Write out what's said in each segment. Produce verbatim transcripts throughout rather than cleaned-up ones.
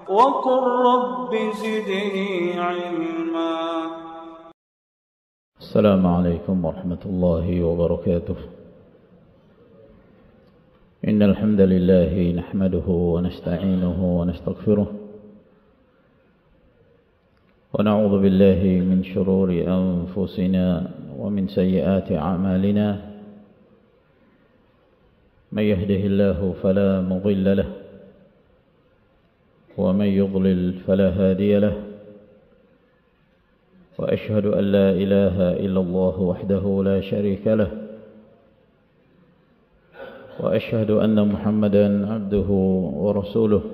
وقل رب زدني علما. السلام عليكم ورحمة الله وبركاته. إن الحمد لله نحمده ونستعينه ونستغفره ونعوذ بالله من شرور أنفسنا ومن سيئات أعمالنا. من يهده الله فلا مضل له ومن يضلل فلا هادي له. وأشهد أن لا إله إلا الله وحده لا شريك له. وأشهد أن محمدا عبده ورسوله.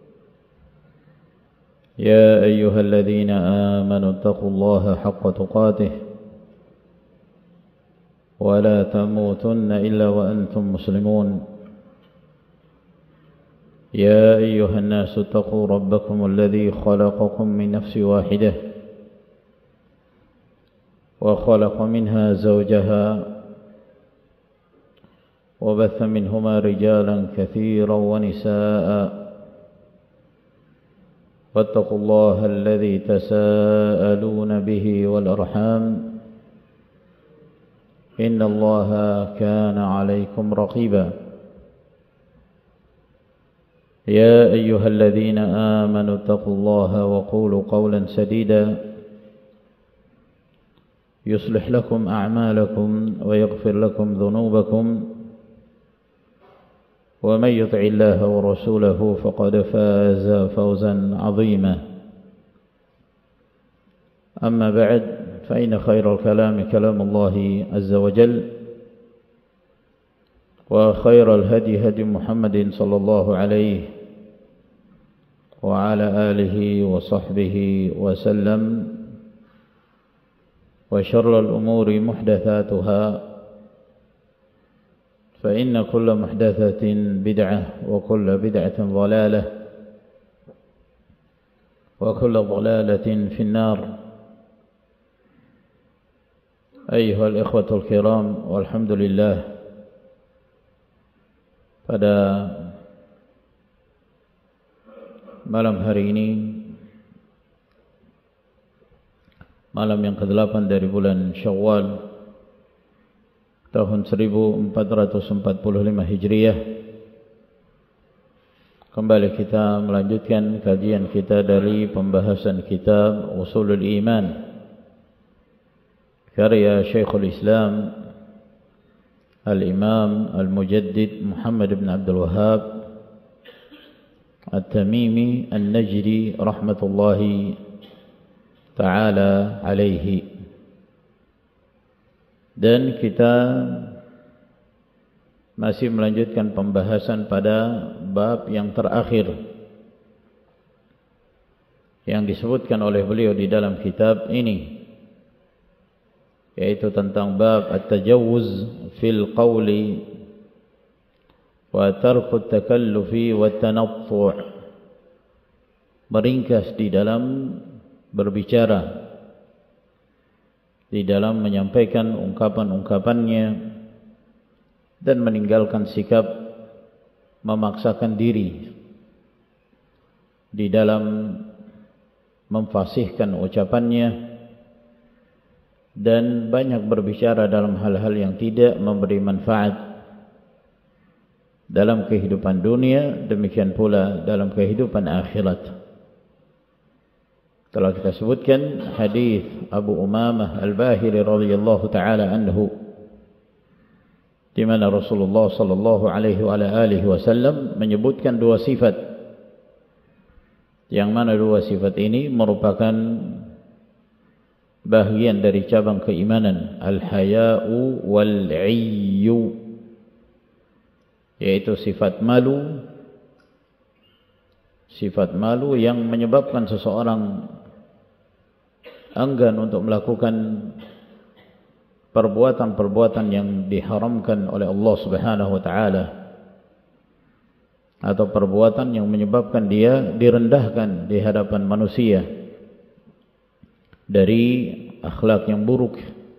يا أيها الذين آمنوا اتقوا الله حق تقاته ولا تموتن إلا وأنتم مسلمون. يا أيها الناس اتقوا ربكم الذي خلقكم من نفس واحدة وخلق منها زوجها وبث منهما رجالا كثيرا ونساء. واتقوا الله الذي تساءلون به والأرحام إن الله كان عليكم رقيبا. يا أيها الذين آمنوا اتقوا الله وقولوا قولا سديدا يصلح لكم أعمالكم ويغفر لكم ذنوبكم. ومن يطع الله ورسوله فقد فاز فوزا عظيما. أما بعد فإن خير الكلام كلام الله عز وجل وخير الهدي هدي محمد صلى الله عليه وعلى آله وصحبه وسلم. وشر الأمور محدثاتها فإن كل محدثة بدعة وكل بدعة ضلالة وكل ضلالة في النار. أيها الإخوة الكرام، والحمد لله, pada malam hari ini, malam yang kedelapan dari bulan Syawal tahun seribu empat ratus empat puluh lima Hijriah, kembali kita melanjutkan kajian kita dari pembahasan kitab Ushulul Iman karya Syekhul Islam Al-Imam Al-Mujaddid Muhammad bin Abdul Wahhab At-Tamimi An-Najdi rahmatullahi ta'ala alaihi. Dan kita masih melanjutkan pembahasan pada bab yang terakhir yang disebutkan oleh beliau di dalam kitab ini, yaitu tentang bab at-tajawuz fil qawli wa tarku at-takallufi wa at-tanattu', meringkas di dalam berbicara, di dalam menyampaikan ungkapan-ungkapannya, dan meninggalkan sikap memaksakan diri di dalam memfasihkan ucapannya, dan banyak berbicara dalam hal-hal yang tidak memberi manfaat dalam kehidupan dunia, demikian pula dalam kehidupan akhirat. Telah kita sebutkan hadis Abu Umamah Al-Bahili radhiyallahu taala anhu, di mana Rasulullah sallallahu alaihi wa alihi wasallam menyebutkan dua sifat, yang mana dua sifat ini merupakan bahagian dari cabang keimanan, al-haya'u wal-'iyyu, yaitu sifat malu, sifat malu yang menyebabkan seseorang enggan untuk melakukan perbuatan-perbuatan yang diharamkan oleh Allah Subhanahu wa taala, atau perbuatan yang menyebabkan dia direndahkan di hadapan manusia dari akhlak yang buruk,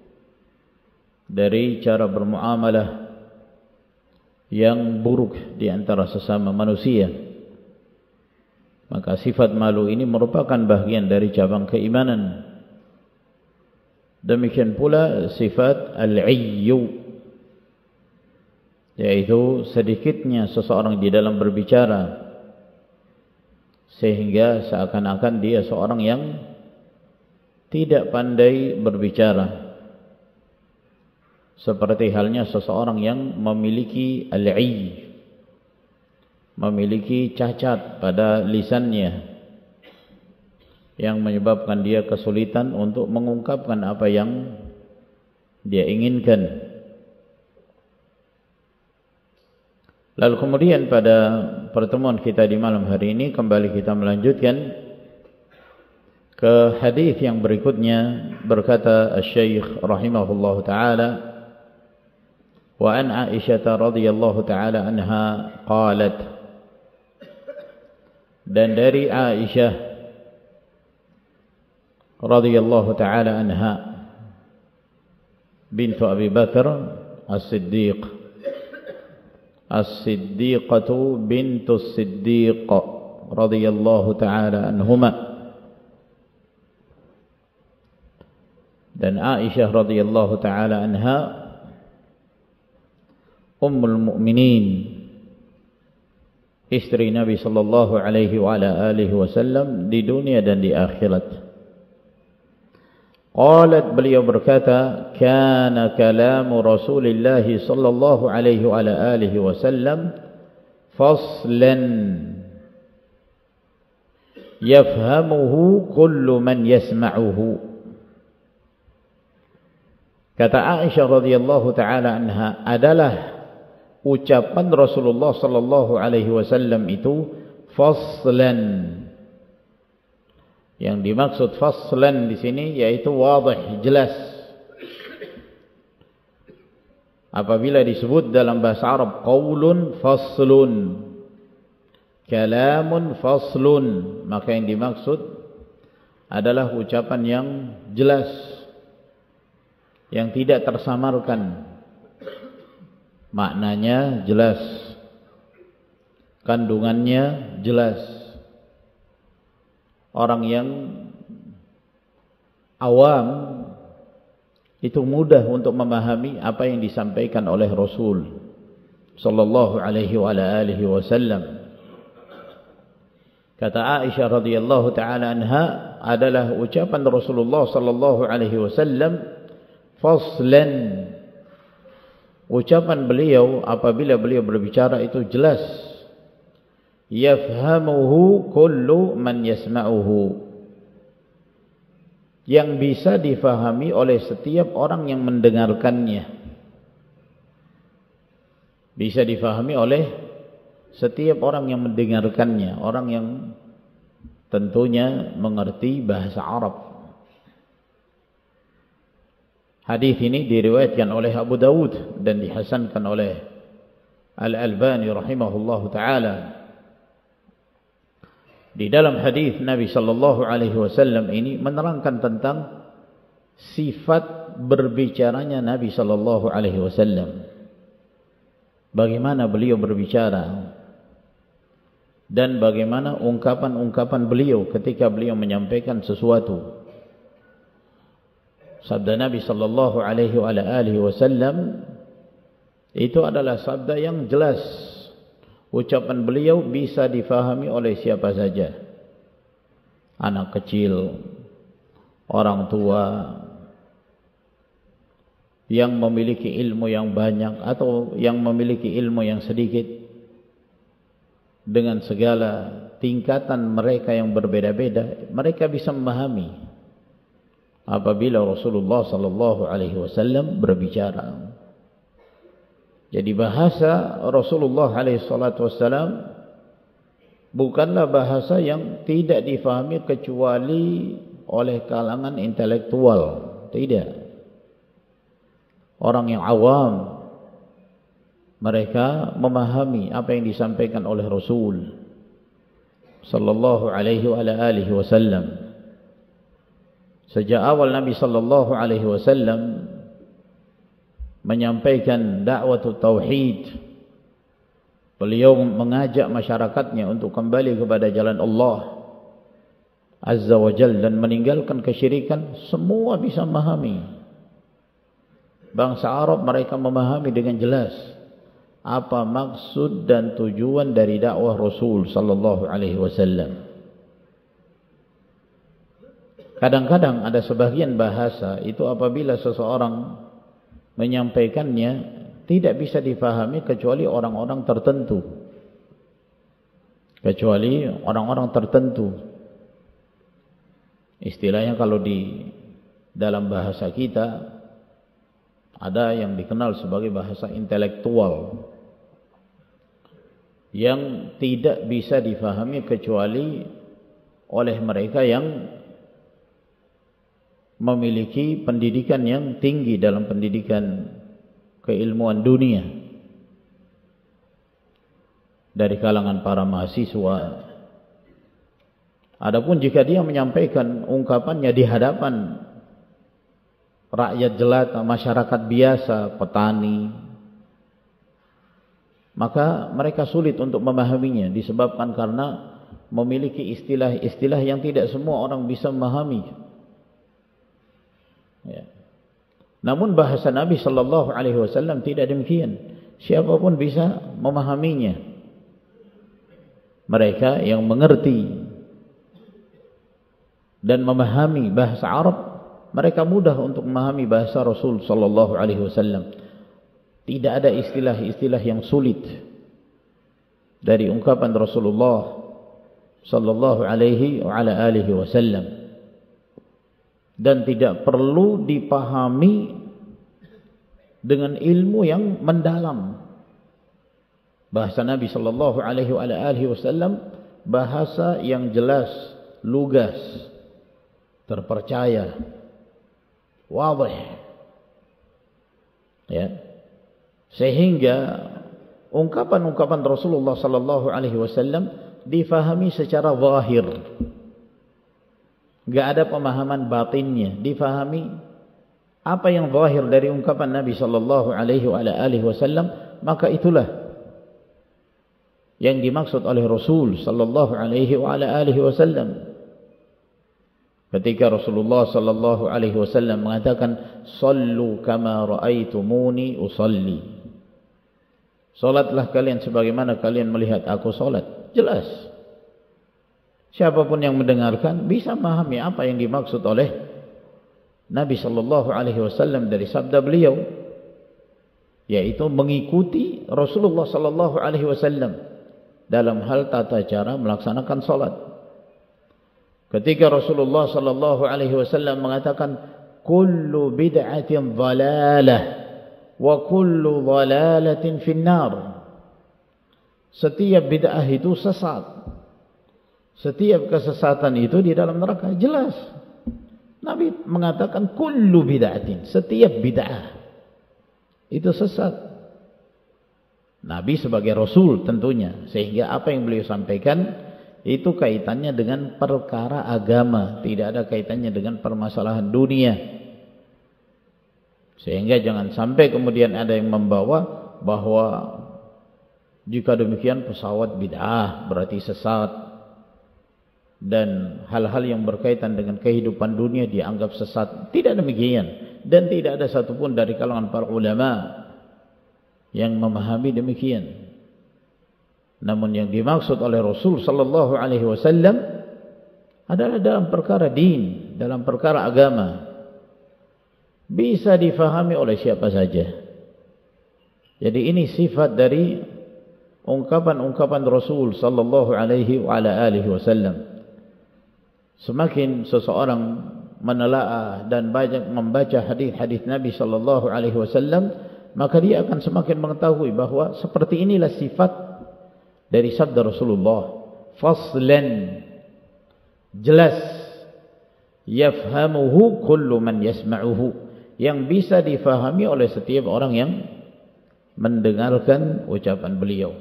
dari cara bermuamalah yang buruk di antara sesama manusia. Maka Maka sifat malu ini merupakan bahagian dari cabang keimanan. Demikian pula sifat al-'iyyu, yaitu sedikitnya seseorang di dalam berbicara sehingga seakan-akan dia seorang yang tidak pandai berbicara, seperti halnya seseorang yang memiliki al-'iyy, memiliki cacat pada lisannya yang menyebabkan dia kesulitan untuk mengungkapkan apa yang dia inginkan. Lalu kemudian pada pertemuan kita di malam hari ini kembali kita melanjutkan ke hadis yang berikutnya. Berkata Asy-Syaikh rahimahullahu taala, wa an Aisyah radhiyallahu taala anha qalat, dan dari Aisyah radhiyallahu taala anha bintu Abi Bakar As-Siddiq, As-Siddiqatu bintu Siddiq radhiyallahu taala anhuma. Dan Aisyah radhiyallahu taala anha ummul mukminin, istri Nabi sallallahu alaihi wa ala alihi wasallam di dunia dan di akhirat. Qalat, beliau berkata, kana kalamu Rasulillah sallallahu alaihi wa ala alihi wasallam faslan yafhamuhu kullu man yasma'uhu. Kata Aisyah radhiyallahu taala anha, adalah ucapan Rasulullah sallallahu alaihi wasallam itu faslan. Yang dimaksud faslan di sini yaitu wadih, jelas. Apabila disebut dalam bahasa Arab qaulun faslun, kalamun faslun, maka yang dimaksud adalah ucapan yang jelas, yang tidak tersamarkan. Maknanya jelas, kandungannya jelas. Orang yang awam itu mudah untuk memahami apa yang disampaikan oleh Rasul sallallahu alaihi wa alihi wasallam. Kata Aisyah radhiyallahu taala anha, adalah ucapan Rasulullah sallallahu alaihi wasallam faslan. Ucapan beliau apabila beliau berbicara itu jelas. Yafhamuhu kullu man yasma'uhu, yang bisa difahami oleh setiap orang yang mendengarkannya. Bisa difahami oleh setiap orang yang mendengarkannya, orang yang tentunya mengerti bahasa Arab. Hadis ini diriwayatkan oleh Abu Dawud dan dihasankan oleh Al-Albani rahimahullahu taala. Di dalam hadis Nabi sallallahu alaihi wasallam ini menerangkan tentang sifat berbicaranya Nabi sallallahu alaihi wasallam. Bagaimana beliau berbicara dan bagaimana ungkapan-ungkapan beliau ketika beliau menyampaikan sesuatu. Sabda Nabi sallallahu alaihi wa alihi wasallam itu adalah sabda yang jelas. Ucapan beliau bisa difahami oleh siapa saja. Anak kecil, orang tua, yang memiliki ilmu yang banyak atau yang memiliki ilmu yang sedikit, dengan segala tingkatan mereka yang berbeda-beda, mereka bisa memahami apabila Rasulullah sallallahu alaihi wasallam berbicara. Jadi bahasa Rasulullah alaihi salatu wasallam bukanlah bahasa yang tidak difahami kecuali oleh kalangan intelektual, tidak. Orang yang awam, mereka memahami apa yang disampaikan oleh Rasul sallallahu alaihi wa alihi wasallam. Sejak awal Nabi sallallahu alaihi wasallam menyampaikan dakwah tauhid, beliau mengajak masyarakatnya untuk kembali kepada jalan Allah Azza wa Jalla dan meninggalkan kesyirikan, semua bisa memahami. Bangsa Arab mereka memahami dengan jelas apa maksud dan tujuan dari dakwah Rasul sallallahu alaihi wasallam. Kadang-kadang ada sebagian bahasa itu apabila seseorang menyampaikannya tidak bisa difahami kecuali orang-orang tertentu. Kecuali orang-orang tertentu. Istilahnya kalau di dalam bahasa kita ada yang dikenal sebagai bahasa intelektual yang tidak bisa difahami kecuali oleh mereka yang memiliki pendidikan yang tinggi dalam pendidikan keilmuan dunia dari kalangan para mahasiswa. Adapun jika dia menyampaikan ungkapannya di hadapan rakyat jelata, masyarakat biasa, petani, maka mereka sulit untuk memahaminya disebabkan karena memiliki istilah-istilah yang tidak semua orang bisa memahami. Ya. Namun bahasa Nabi sallallahu alaihi wasallam tidak demikian. Siapapun bisa memahaminya. Mereka yang mengerti dan memahami bahasa Arab, mereka mudah untuk memahami bahasa Rasul sallallahu alaihi wasallam. Tidak ada istilah-istilah yang sulit dari ungkapan Rasulullah sallallahu alaihi wa ala alihi wasallam, dan tidak perlu dipahami dengan ilmu yang mendalam. Bahasa Nabi sallallahu alaihi wa ala alihi wasallam bahasa yang jelas, lugas, terpercaya, wadih, ya, sehingga ungkapan-ungkapan Rasulullah sallallahu alaihi wasallam difahami secara zahir, enggak ada pemahaman batinnya, difahami apa yang zahir dari ungkapan Nabi sallallahu alaihi wasallam, maka itulah yang dimaksud oleh Rasul sallallahu alaihi wasallam. Ketika Rasulullah sallallahu alaihi wasallam mengatakan, "Shallu kama raaitumuni usalli." Salatlah kalian sebagaimana kalian melihat aku salat. Jelas. Siapapun yang mendengarkan bisa memahami apa yang dimaksud oleh Nabi sallallahu alaihi wasallam dari sabda beliau, yaitu mengikuti Rasulullah sallallahu alaihi wasallam dalam hal tata cara melaksanakan salat. Ketika Rasulullah sallallahu alaihi wasallam mengatakan kullu bid'atin dhalalah wa kullu dhalalatin finnar, setiap bid'ah itu sesat, setiap kesesatan itu di dalam neraka. Jelas Nabi mengatakan kullu bid'atin, setiap bid'ah itu sesat. Nabi sebagai Rasul tentunya, sehingga apa yang beliau sampaikan itu kaitannya dengan perkara agama, tidak ada kaitannya dengan permasalahan dunia. Sehingga jangan sampai kemudian ada yang membawa bahwa jika demikian pesawat bid'ah berarti sesat, dan hal-hal yang berkaitan dengan kehidupan dunia dianggap sesat. Tidak demikian, dan tidak ada satupun dari kalangan para ulama yang memahami demikian. Namun yang dimaksud oleh Rasul sallallahu alaihi wasallam adalah dalam perkara din, dalam perkara agama, bisa difahami oleh siapa saja. Jadi ini sifat dari ungkapan-ungkapan Rasul sallallahu alaihi wa ala alihi wasallam. Semakin seseorang menelaah dan banyak membaca hadis-hadis Nabi sallallahu alaihi wasallam, maka dia akan semakin mengetahui bahwa seperti inilah sifat dari sabda Rasulullah. Faslan, jelas, yafhamuhu kullu man yasma'uhu, yang bisa difahami oleh setiap orang yang mendengarkan ucapan beliau.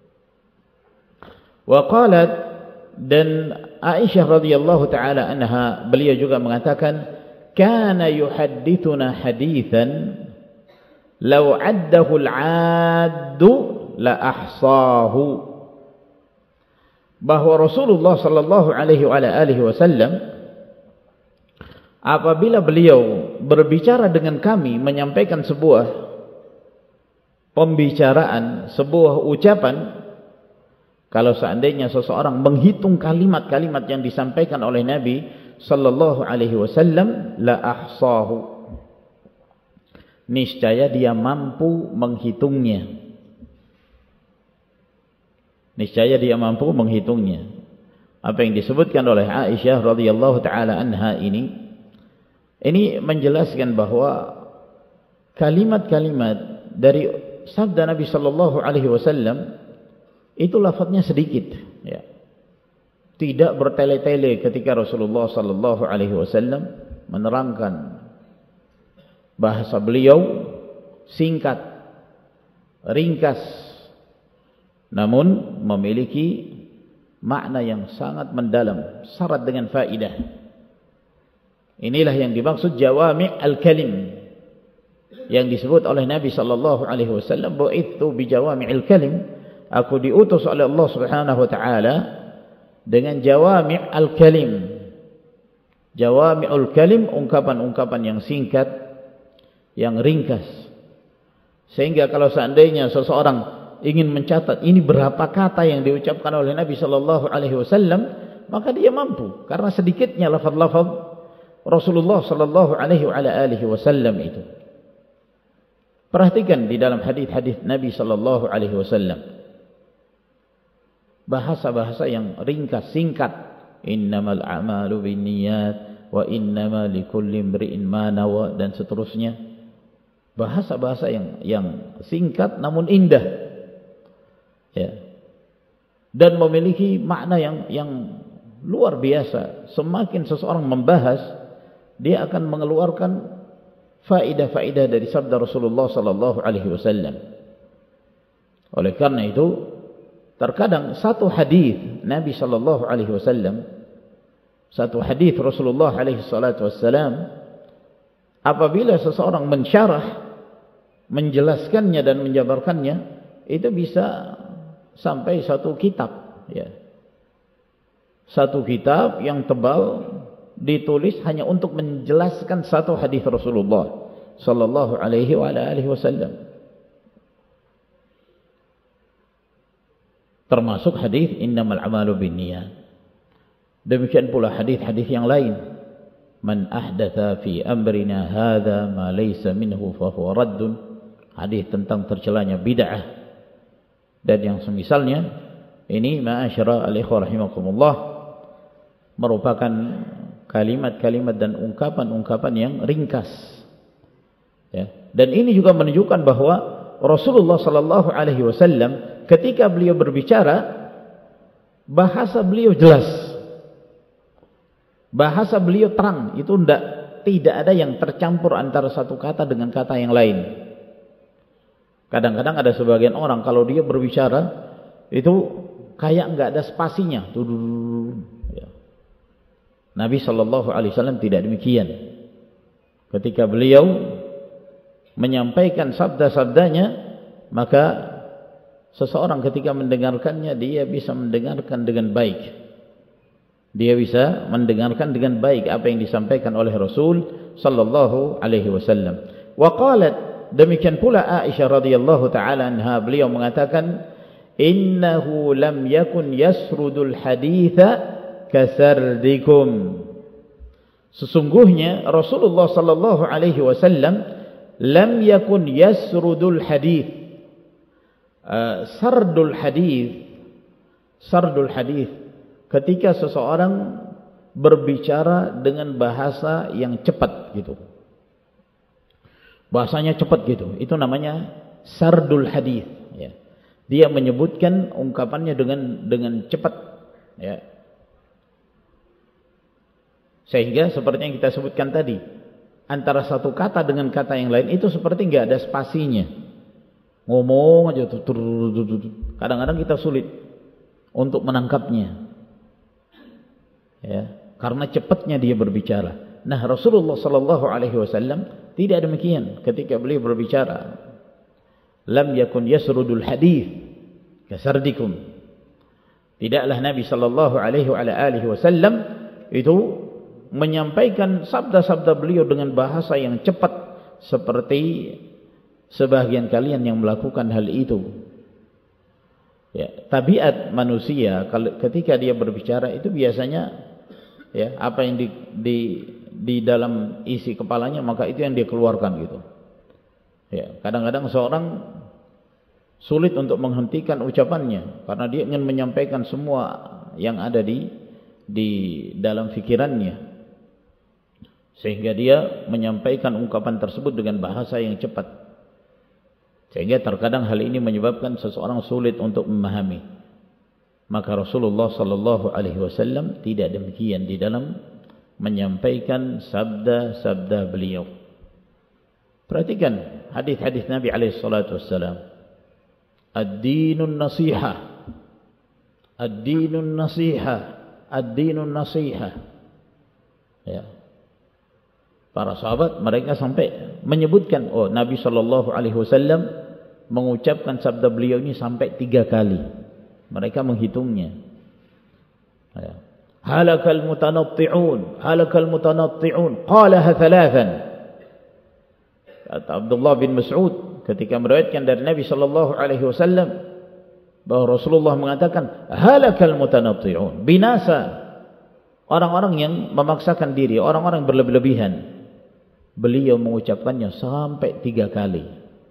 Wa qalat, dan Aisyah radhiyallahu taala anha, beliau juga mengatakan, kana yuhaddithuna hadithan law addahu al-'addu la ahsahu, bahwa Rasulullah sallallahu alaihi wasallam apabila beliau berbicara dengan kami, menyampaikan sebuah pembicaraan, sebuah ucapan, kalau seandainya seseorang menghitung kalimat-kalimat yang disampaikan oleh Nabi sallallahu alaihi wasallam, la ahsahu, niscaya dia mampu menghitungnya. Niscaya dia mampu menghitungnya. Apa yang disebutkan oleh Aisyah radhiyallahu taala anha ini, ini menjelaskan bahwa kalimat-kalimat dari sabda Nabi sallallahu alaihi wasallam itu lafadznya sedikit, ya. Tidak bertele-tele ketika Rasulullah sallallahu alaihi wasallam menerangkan. Bahasa beliau singkat, ringkas, namun memiliki makna yang sangat mendalam, syarat dengan faidah. Inilah yang dimaksud jawami' al-kalim, yang disebut oleh Nabi sallallahu alaihi wasallam, bu'itsu bi jawami'il kalim, aku diutus oleh Allah Subhanahu wa taala dengan jawami' al-kalim. Jawami'ul kalim, ungkapan-ungkapan yang singkat, yang ringkas. Sehingga kalau seandainya seseorang ingin mencatat ini berapa kata yang diucapkan oleh Nabi sallallahu alaihi wasallam, maka dia mampu, karena sedikitnya lafaz-lafaz Rasulullah sallallahu alaihi wasallam itu. Perhatikan di dalam hadis-hadis Nabi sallallahu alaihi wasallam, bahasa-bahasa yang ringkas, singkat. Innamal a'malu binniyat wa innama likulli imri'in ma nawa, dan seterusnya. Bahasa-bahasa yang yang singkat namun indah, ya, dan memiliki makna yang yang luar biasa. Semakin seseorang membahas, dia akan mengeluarkan faidah-faidah dari sabda Rasulullah sallallahu alaihi wasallam. Oleh karena itu, terkadang satu hadis Nabi sallallahu alaihi wasallam, satu hadis Rasulullah alaihi salatu wasallam, apabila seseorang mensyarah, menjelaskannya dan menjabarkannya, itu bisa sampai satu kitab, ya. Satu kitab yang tebal ditulis hanya untuk menjelaskan satu hadis Rasulullah sallallahu alaihi wasallam. Termasuk hadis innamal a'malu binniyat. Demikian pula hadis-hadis yang lain. Man ahdatha fi amrina hadza ma laysa minhu fa huwa raddun. Hadis tentang tercelanya bid'ah dan yang semisalnya. Ini ma'asyara al-ikhwah rahimakumullah, merupakan kalimat-kalimat dan ungkapan-ungkapan yang ringkas, ya. Dan ini juga menunjukkan bahwa Rasulullah sallallahu alaihi wasallam ketika beliau berbicara, bahasa beliau jelas, bahasa beliau terang, itu tidak tidak ada yang tercampur antara satu kata dengan kata yang lain. Kadang-kadang ada sebagian orang kalau dia berbicara itu kayak enggak ada spasinya. Nabi sallallahu alaihi wasallam tidak demikian. Ketika beliau menyampaikan sabda-sabdanya, maka seseorang ketika mendengarkannya, dia bisa mendengarkan dengan baik. Dia bisa mendengarkan dengan baik apa yang disampaikan oleh Rasul sallallahu alaihi wasallam. Wa qalat, demikian pula Aisyah radhiyallahu taala anha, beliau mengatakan, innahu lam yakun yasrudul haditha kasardikum. Sesungguhnya Rasulullah sallallahu alaihi wasallam lam yakun yasrudul hadith. Uh, sardul hadith, sardul hadith, ketika seseorang berbicara dengan bahasa yang cepat gitu, bahasanya cepat gitu, itu namanya sardul hadith, ya. Dia menyebutkan ungkapannya dengan dengan cepat, ya. Sehingga seperti yang kita sebutkan tadi, antara satu kata dengan kata yang lain itu seperti nggak ada spasinya. Ngomong aja tuh, kadang-kadang kita sulit untuk menangkapnya, ya, karena cepatnya dia berbicara. Nah, Rasulullah sallallahu alaihi wasallam tidak demikian ketika beliau berbicara. Lam yakun yasrudul hadith, kasardikum. Tidaklah Nabi sallallahu alaihi wasallam itu menyampaikan sabda-sabda beliau dengan bahasa yang cepat seperti sebagian kalian yang melakukan hal itu. Ya, tabiat manusia kalau ketika dia berbicara itu biasanya ya apa yang di di di dalam isi kepalanya maka itu yang dia keluarkan gitu. Ya, kadang-kadang seorang sulit untuk menghentikan ucapannya karena dia ingin menyampaikan semua yang ada di di dalam fikirannya. Sehingga dia menyampaikan ungkapan tersebut dengan bahasa yang cepat. Sehingga terkadang hal ini menyebabkan seseorang sulit untuk memahami. Maka Rasulullah sallallahu alaihi wasallam tidak demikian di dalam menyampaikan sabda-sabda beliau. Perhatikan hadis-hadis Nabi alaihi salatu wasallam. Ad-dinun nasihah. Ad-dinun nasihah. Ad-dinun nasihah. Ya. Para sahabat mereka sampai menyebutkan, oh Nabi sallallahu alaihi wasallam mengucapkan sabda beliau ini sampai tiga kali. Mereka menghitungnya. Ya. Halakal mutanatti'un, halakal mutanatti'un, qalaha thalathan. Kata Abdullah bin Mas'ud ketika meriwayatkan dari Nabi sallallahu alaihi wasallam bahwa Rasulullah mengatakan halakal mutanatti'un, binasa orang-orang yang memaksakan diri, orang-orang yang berlebih-lebihan. Beliau mengucapkannya sampai tiga kali.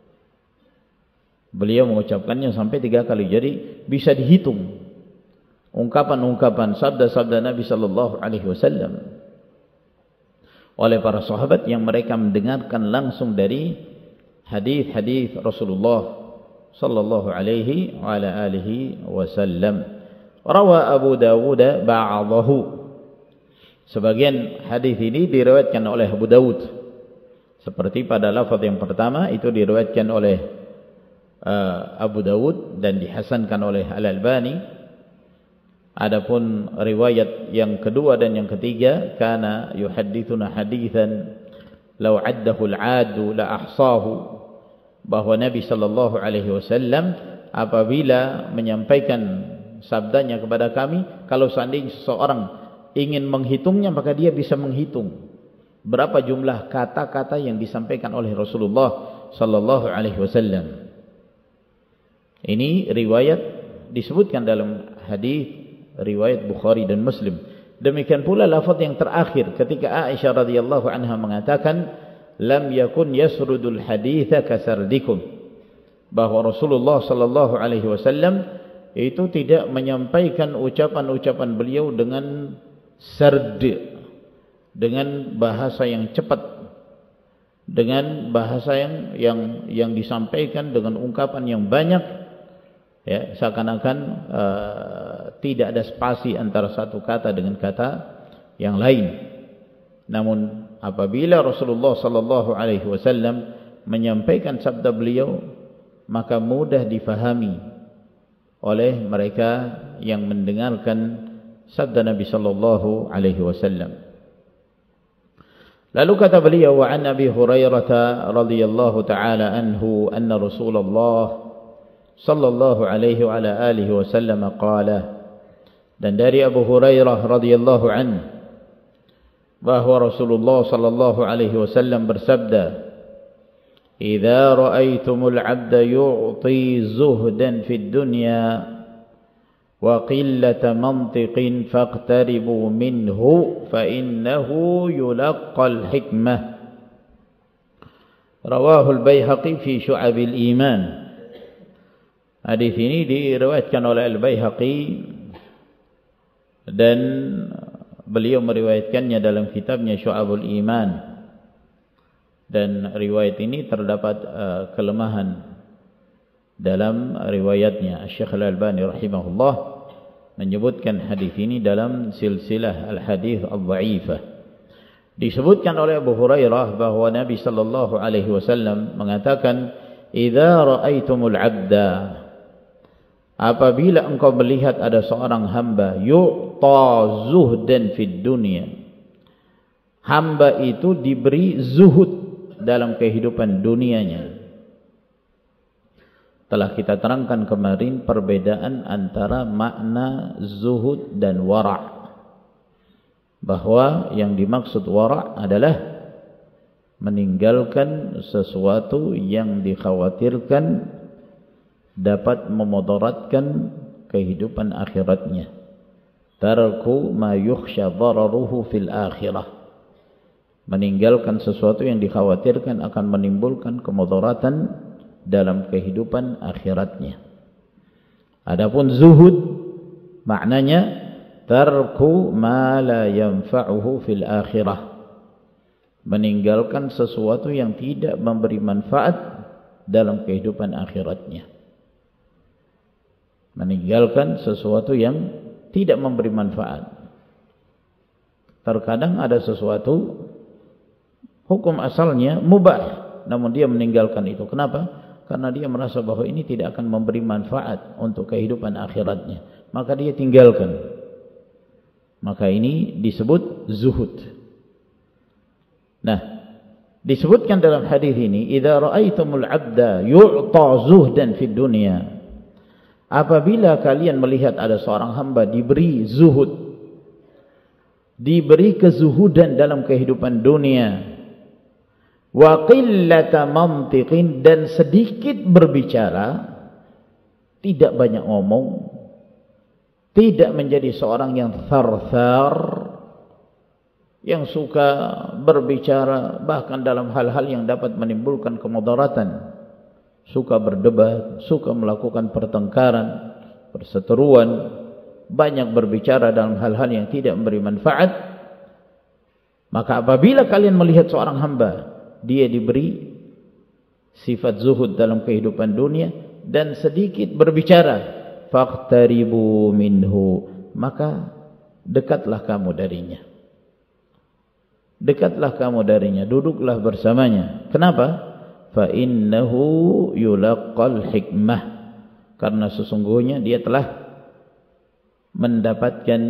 Beliau mengucapkannya sampai tiga kali. Jadi bisa dihitung ungkapan-ungkapan sabda-sabda Nabi sallallahu alaihi wasallam oleh para sahabat yang mereka mendengarkan langsung dari hadis-hadis Rasulullah sallallahu alaihi wa ala alihi wasallam. Rawa Abu Dawud ba'dahu. Sebagian hadis ini diriwayatkan oleh Abu Dawud. Seperti pada lafaz yang pertama itu diriwayatkan oleh uh, Abu Dawud dan dihasankan oleh Al-Albani. Adapun riwayat yang kedua dan yang ketiga, kana yuhadditsuna haditsan law addahu al-'adu la ahsahu, bahwa Nabi sallallahu alaihi wasallam apabila menyampaikan sabdanya kepada kami, kalau seandainya seseorang ingin menghitungnya maka dia bisa menghitung berapa jumlah kata-kata yang disampaikan oleh Rasulullah sallallahu alaihi wasallam. Ini riwayat disebutkan dalam hadis riwayat Bukhari dan Muslim. Demikian pula lafaz yang terakhir ketika Aisyah radhiyallahu anha mengatakan lam yakun yasrudul haditha kasardikum, bahwa Rasulullah sallallahu alaihi wasallam itu tidak menyampaikan ucapan-ucapan beliau dengan sard, dengan bahasa yang cepat, dengan bahasa yang yang yang disampaikan dengan ungkapan yang banyak, ya, seakan-akan uh, tidak ada spasi antara satu kata dengan kata yang lain. Namun apabila Rasulullah sallallahu alaihi wasallam menyampaikan sabda beliau, maka mudah difahami oleh mereka yang mendengarkan sabda Nabi sallallahu alaihi wasallam. Lalu kata beliau, wa an Abi Hurairah radhiyallahu taala anhu anna Rasulullah sallallahu alaihi wa ala alihi wasallam qala, dan dari Abu Hurairah radhiyallahu anhu bahwa Rasulullah sallallahu alaihi wasallam bersabda, idza ra'aitumul 'abda yu'ti zuhdan fid dunya wa qillata mantiqin faqtaribu minhu fa innahu yulaqqal hikmah. Rawahu al-Baihaqi fi Syu'abil Iman. Hadis ini diriwayatkan oleh Al-Baihaqi dan beliau meriwayatkannya dalam kitabnya Syu'abul Iman. Dan riwayat ini terdapat uh, kelemahan dalam riwayatnya. Syekh Al-Albani rahimahullah menyebutkan hadis ini dalam silsilah al-hadis al-dha'ifah. Disebutkan oleh Abu Hurairah bahwa Nabi sallallahu alaihi wasallam mengatakan, idza ra'aitumul 'abda, apabila engkau melihat ada seorang hamba yu'ta zuhdan fid dunya, hamba itu diberi zuhud dalam kehidupan dunianya, Telah kita terangkan kemarin perbedaan antara makna zuhud dan wara'. Bahwa yang dimaksud wara' adalah meninggalkan sesuatu yang dikhawatirkan dapat memudaratkan kehidupan akhiratnya. Tarku ma yukhsha dararuhu fil akhirah. Meninggalkan sesuatu yang dikhawatirkan akan menimbulkan kemudaratan dalam kehidupan akhiratnya. Adapun zuhud maknanya tarku ma la yanfa'uhu fil akhirah. Meninggalkan sesuatu yang tidak memberi manfaat dalam kehidupan akhiratnya. Meninggalkan sesuatu yang tidak memberi manfaat. Terkadang ada sesuatu hukum asalnya mubah, namun dia meninggalkan itu. Kenapa? Karena dia merasa bahwa ini tidak akan memberi manfaat untuk kehidupan akhiratnya, maka dia tinggalkan. Maka ini disebut zuhud. Nah, disebutkan dalam hadis ini, idza ra'aitumul 'abda yu'ta zuhdan fid dunya. Apabila kalian melihat ada seorang hamba diberi zuhud, diberi kezuhudan dalam kehidupan dunia, wa qillata mantiqin, dan sedikit berbicara, tidak banyak ngomong, tidak menjadi seorang yang tharthar, yang suka berbicara bahkan dalam hal-hal yang dapat menimbulkan kemudaratan, suka berdebat, suka melakukan pertengkaran, perseteruan, banyak berbicara dalam hal-hal yang tidak memberi manfaat. Maka apabila kalian melihat seorang hamba dia diberi sifat zuhud dalam kehidupan dunia dan sedikit berbicara, faqtaribu minhu, maka dekatlah kamu darinya. Dekatlah kamu darinya, duduklah bersamanya. Kenapa? Fa innahu yulaqqal hikmah, karena sesungguhnya dia telah mendapatkan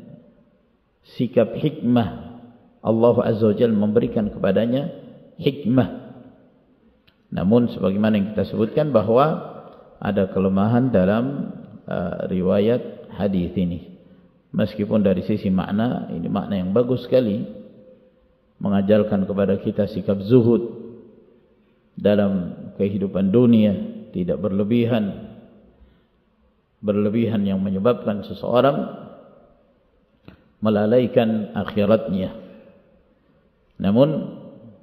sikap hikmah. Allah Azza wa Jalla memberikan kepadanya hikmah. Namun sebagaimana yang kita sebutkan bahwa ada kelemahan dalam uh, riwayat hadis ini. Meskipun dari sisi makna ini makna yang bagus sekali, mengajarkan kepada kita sikap zuhud dalam kehidupan dunia, tidak berlebihan, berlebihan yang menyebabkan seseorang melalaikan akhiratnya. Namun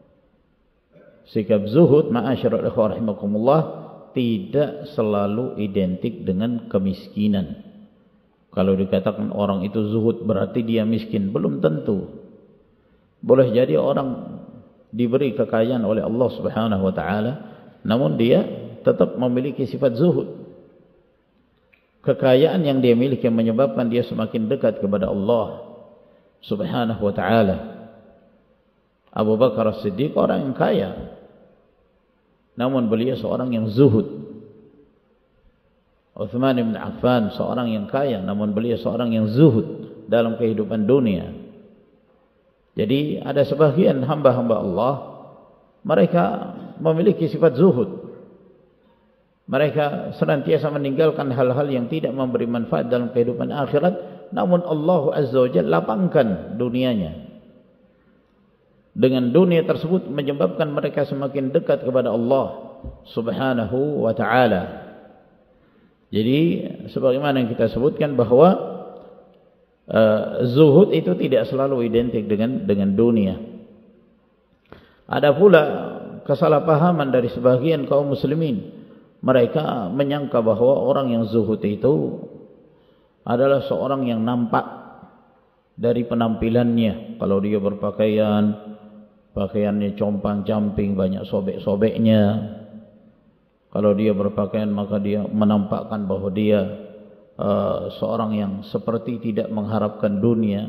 sikap zuhud, ma'asyiral ikhwah rahimakumullah, tidak selalu identik dengan kemiskinan. Kalau dikatakan orang itu zuhud berarti dia miskin, belum tentu. Boleh jadi orang diberi kekayaan oleh Allah Subhanahu wa taala, namun dia tetap memiliki sifat zuhud. Kekayaan yang dia miliki menyebabkan dia semakin dekat kepada Allah Subhanahu wa taala. Abu Bakar As-Siddiq orang yang kaya, namun beliau seorang yang zuhud. Uthman bin Affan seorang yang kaya, namun beliau seorang yang zuhud dalam kehidupan dunia. Jadi ada sebagian hamba-hamba Allah, mereka memiliki sifat zuhud. Mereka senantiasa meninggalkan hal-hal yang tidak memberi manfaat dalam kehidupan akhirat, namun Allah Azza wa Jalla lapangkan dunianya. Dengan dunia tersebut menyebabkan mereka semakin dekat kepada Allah Subhanahu wa ta'ala. Jadi sebagaimana yang kita sebutkan bahwa Uh, zuhud itu tidak selalu identik dengan dengan dunia. Ada pula kesalahpahaman dari sebagian kaum muslimin. Mereka menyangka bahwa orang yang zuhud itu adalah seorang yang nampak dari penampilannya. Kalau dia berpakaian, pakaiannya compang-camping, banyak sobek-sobeknya. Kalau dia berpakaian maka dia menampakkan bahwa dia Uh, seorang yang seperti tidak mengharapkan dunia.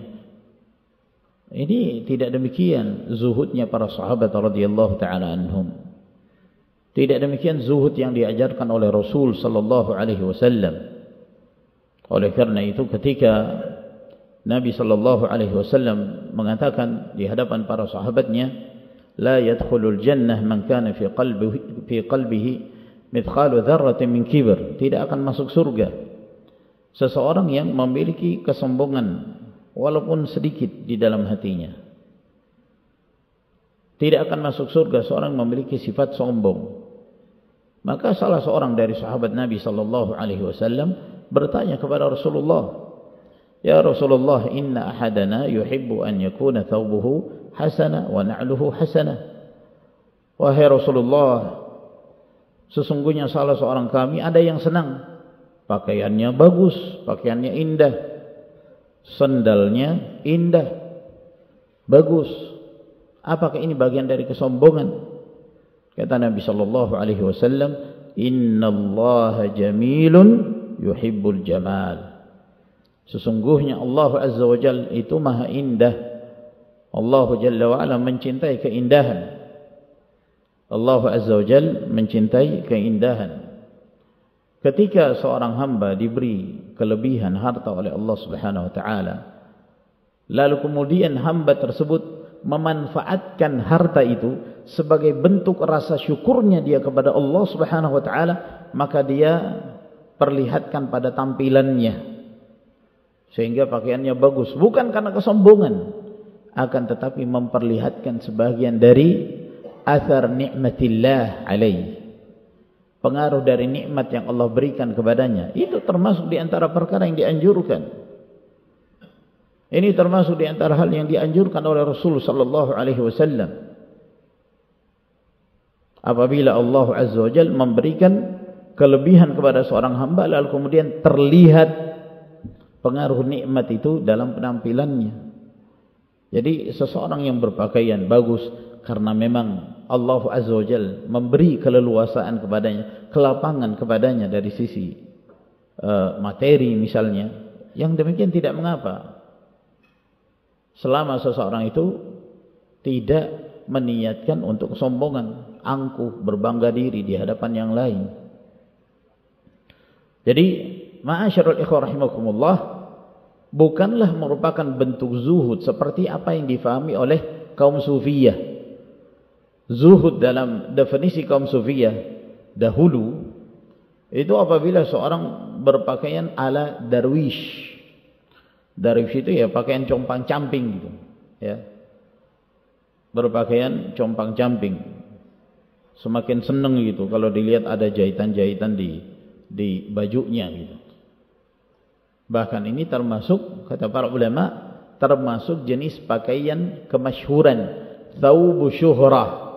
Ini tidak demikian zuhudnya para sahabat radhiyallahu taala anhum. Tidak demikian zuhud yang diajarkan oleh Rasul sallallahu alaihi wasallam. Oleh karena itu ketika Nabi sallallahu alaihi wasallam mengatakan di hadapan para sahabatnya, la yadkhulul jannah man kana fi qalbihi fi qalbihi mithqalu dzarratin min kibr, tidak akan masuk surga seseorang yang memiliki kesombongan walaupun sedikit di dalam hatinya. Tidak akan masuk surga seorang memiliki sifat sombong. Maka salah seorang dari sahabat Nabi sallallahu alaihi wasallam bertanya kepada Rasulullah, "Ya Rasulullah, inna ahadana yuhibbu an yakuna thawbuhu hasana wa na'luhu hasana." Wahai Rasulullah, sesungguhnya salah seorang kami ada yang senang pakaiannya bagus, pakaiannya indah, sandalnya indah, bagus. Apakah ini bagian dari kesombongan? Kata Nabi sallallahu alaihi wasallam, "Innallaha jamilun yuhibbul jamal." Sesungguhnya Allah Azza wa Jalla itu maha indah. Allah Jalla wa Ala mencintai keindahan. Allah Azza wa Jalla mencintai keindahan. Ketika seorang hamba diberi kelebihan harta oleh Allah Subhanahu wa taala, lalu kemudian hamba tersebut memanfaatkan harta itu sebagai bentuk rasa syukurnya dia kepada Allah Subhanahu wa taala, maka dia perlihatkan pada tampilannya sehingga pakaiannya bagus, bukan karena kesombongan, akan tetapi memperlihatkan sebagian dari athar nikmatillah alaihi, pengaruh dari nikmat yang Allah berikan kepadanya. Itu termasuk di antara perkara yang dianjurkan. Ini termasuk di antara hal yang dianjurkan oleh Rasul sallallahu alaihi wasallam. Apabila Allah Azza wa Jalla memberikan kelebihan kepada seorang hamba, lalu kemudian terlihat pengaruh nikmat itu dalam penampilannya. Jadi seseorang yang berpakaian bagus karena memang Allah Azza wa Jalla memberi keleluasaan kepadanya, kelapangan kepadanya dari sisi uh, materi misalnya, yang demikian tidak mengapa, selama seseorang itu tidak meniatkan untuk kesombongan, angkuh, berbangga diri di hadapan yang lain. Jadi ma'asyiral ikhwah rahimakumullah, bukanlah merupakan bentuk zuhud seperti apa yang difahami oleh kaum sufiyah. Zuhud dalam definisi kaum sufiyah dahulu itu apabila seorang berpakaian ala darwish. Darwish itu ya pakaian compang-camping gitu, ya. Berpakaian compang-camping. Semakin senang gitu kalau dilihat ada jahitan-jahitan di di bajunya gitu. Bahkan ini termasuk, kata para ulama, termasuk jenis pakaian kemasyhuran, thawbu syuhrah,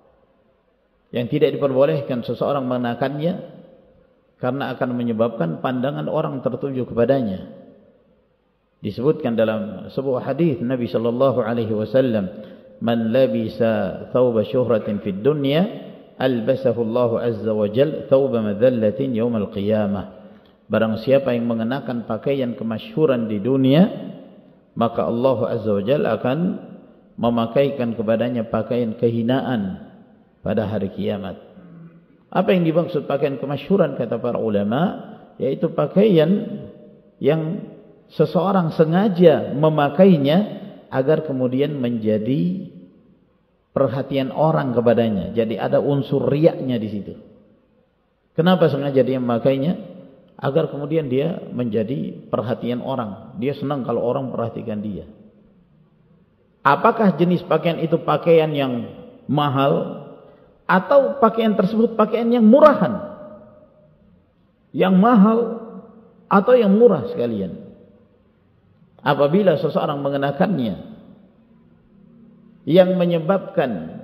yang tidak diperbolehkan seseorang mengenakannya karena akan menyebabkan pandangan orang tertuju kepadanya. Disebutkan dalam sebuah hadis Nabi sallallahu alaihi wasallam, "Man labisa thawba syuhratin fid dunya, albasahu Allah azza wa jalla thawba madhallatin yaumal qiyamah." Barang siapa yang mengenakan pakaian kemasyhuran di dunia, maka Allah azza wa jalla akan memakaikan kepadanya pakaian kehinaan pada hari kiamat. Apa yang dimaksud pakaian kemasyhuran, kata para ulama, yaitu pakaian yang seseorang sengaja memakainya agar kemudian menjadi perhatian orang kepadanya. Jadi ada unsur riaknya di situ. Kenapa sengaja dia memakainya? Agar kemudian dia menjadi perhatian orang. Dia senang kalau orang perhatikan dia. Apakah jenis pakaian itu pakaian yang mahal, atau pakaian tersebut pakaian yang murahan? Yang mahal atau yang murah sekalian? Apabila seseorang mengenakannya yang menyebabkan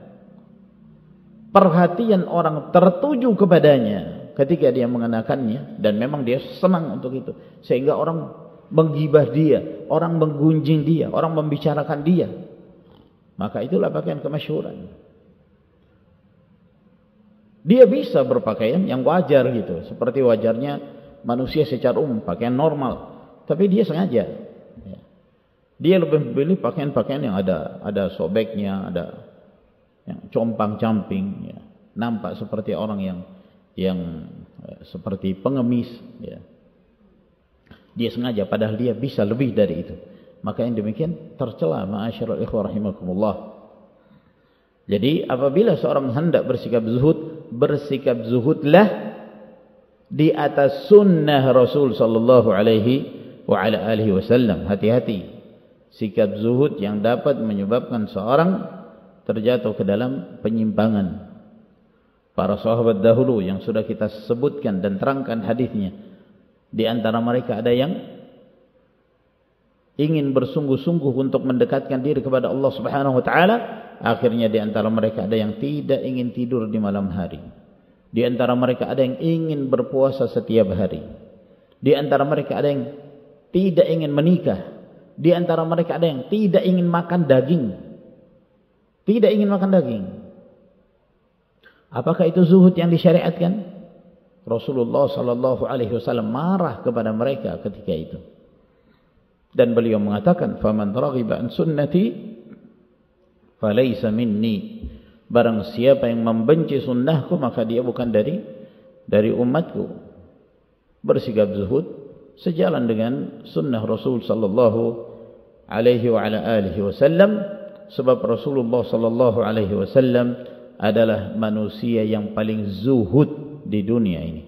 perhatian orang tertuju kepadanya ketika dia mengenakannya, dan memang dia senang untuk itu, sehingga orang menggibah dia, orang menggunjing dia, orang membicarakan dia, maka itulah pakaian kemasyhuran. Dia bisa berpakaian yang wajar gitu, seperti wajarnya manusia secara umum, pakaian normal, tapi dia sengaja, dia lebih memilih pakaian-pakaian yang ada ada sobeknya, ada yang compang-camping, ya. Nampak seperti orang yang yang eh, seperti pengemis, ya. Dia sengaja, padahal dia bisa lebih dari itu. Maka yang demikian tercela, ma'asyiral ikhwah rahimakumullah. Jadi apabila seorang hendak bersikap zuhud, bersikap zuhudlah di atas sunnah Rasul sallallahu alaihi wa ala alihi wasallam. Hati-hati, sikap zuhud yang dapat menyebabkan seorang terjatuh ke dalam penyimpangan. Para sahabat dahulu yang sudah kita sebutkan dan terangkan hadisnya, di antara mereka ada yang ingin bersungguh-sungguh untuk mendekatkan diri kepada Allah Subhanahu wa taala, akhirnya di antara mereka ada yang tidak ingin tidur di malam hari. Di antara mereka ada yang ingin berpuasa setiap hari. Di antara mereka ada yang tidak ingin menikah. Di antara mereka ada yang tidak ingin makan daging. Tidak ingin makan daging. Apakah itu zuhud yang disyariatkan? Rasulullah sallallahu alaihi wasallam marah kepada mereka ketika itu. Dan beliau mengatakan, "Faman raghiba an sunnati falaysa minni." Barang siapa yang membenci sunnahku, maka dia bukan dari dari umatku. Bersikap zuhud sejalan dengan sunnah Rasul sallallahu alaihi wa ala alihi wasallam, sebab Rasulullah sallallahu alaihi wasallam adalah manusia yang paling zuhud di dunia ini.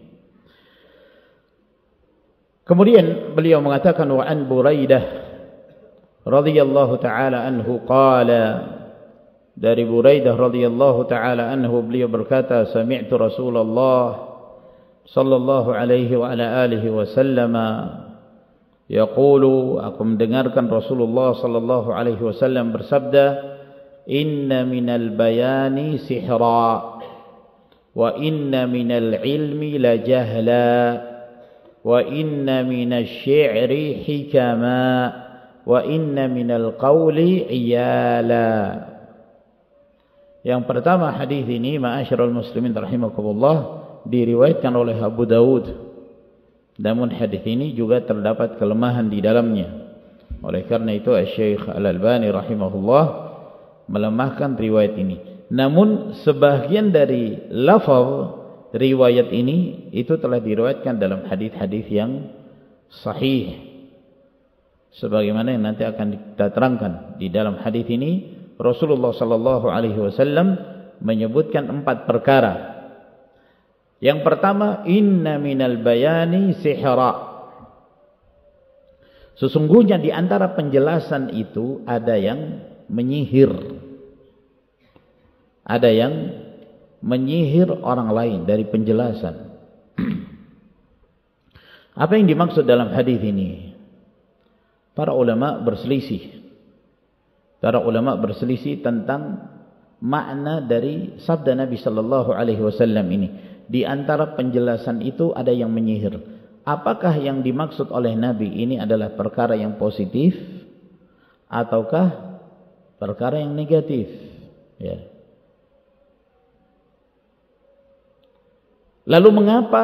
Kemudian beliau mengatakan, wa an Buraidah radhiyallahu taala anhu qala, dari Buraidah radhiyallahu taala anhu beliau berkata, sami'tu Rasulullah sallallahu alaihi wa ala alihi wasallam yaqulu, aku mendengarkan Rasulullah sallallahu alaihi wasallam bersabda, inna minal bayani sihra wa inna minal ilmi la jahla wa inna minasy syi'ri hikama wa inna minal qawli iyala. Yang pertama, hadis ini ma'asyiral muslimin rahimakumullah diriwayatkan oleh Abu Dawud. Namun hadis ini juga terdapat kelemahan di dalamnya. Oleh karena itu Syekh Al-Albani rahimahullah melemahkan riwayat ini. Namun sebagian dari lafaz riwayat ini itu telah diriwayatkan dalam hadis-hadis yang sahih. Sebagaimana yang nanti akan kita terangkan di dalam hadis ini, Rasulullah sallallahu alaihi wasallam menyebutkan empat perkara. Yang pertama, inna minal bayani sihra. Sesungguhnya di antara penjelasan itu ada yang menyihir. Ada yang menyihir orang lain dari penjelasan. Apa yang dimaksud dalam hadis ini? Para ulama berselisih. Para ulama berselisih tentang makna dari sabda Nabi sallallahu alaihi wasallam ini. Di antara penjelasan itu ada yang menyihir. Apakah yang dimaksud oleh Nabi ini adalah perkara yang positif ataukah perkara yang negatif? Ya. Lalu mengapa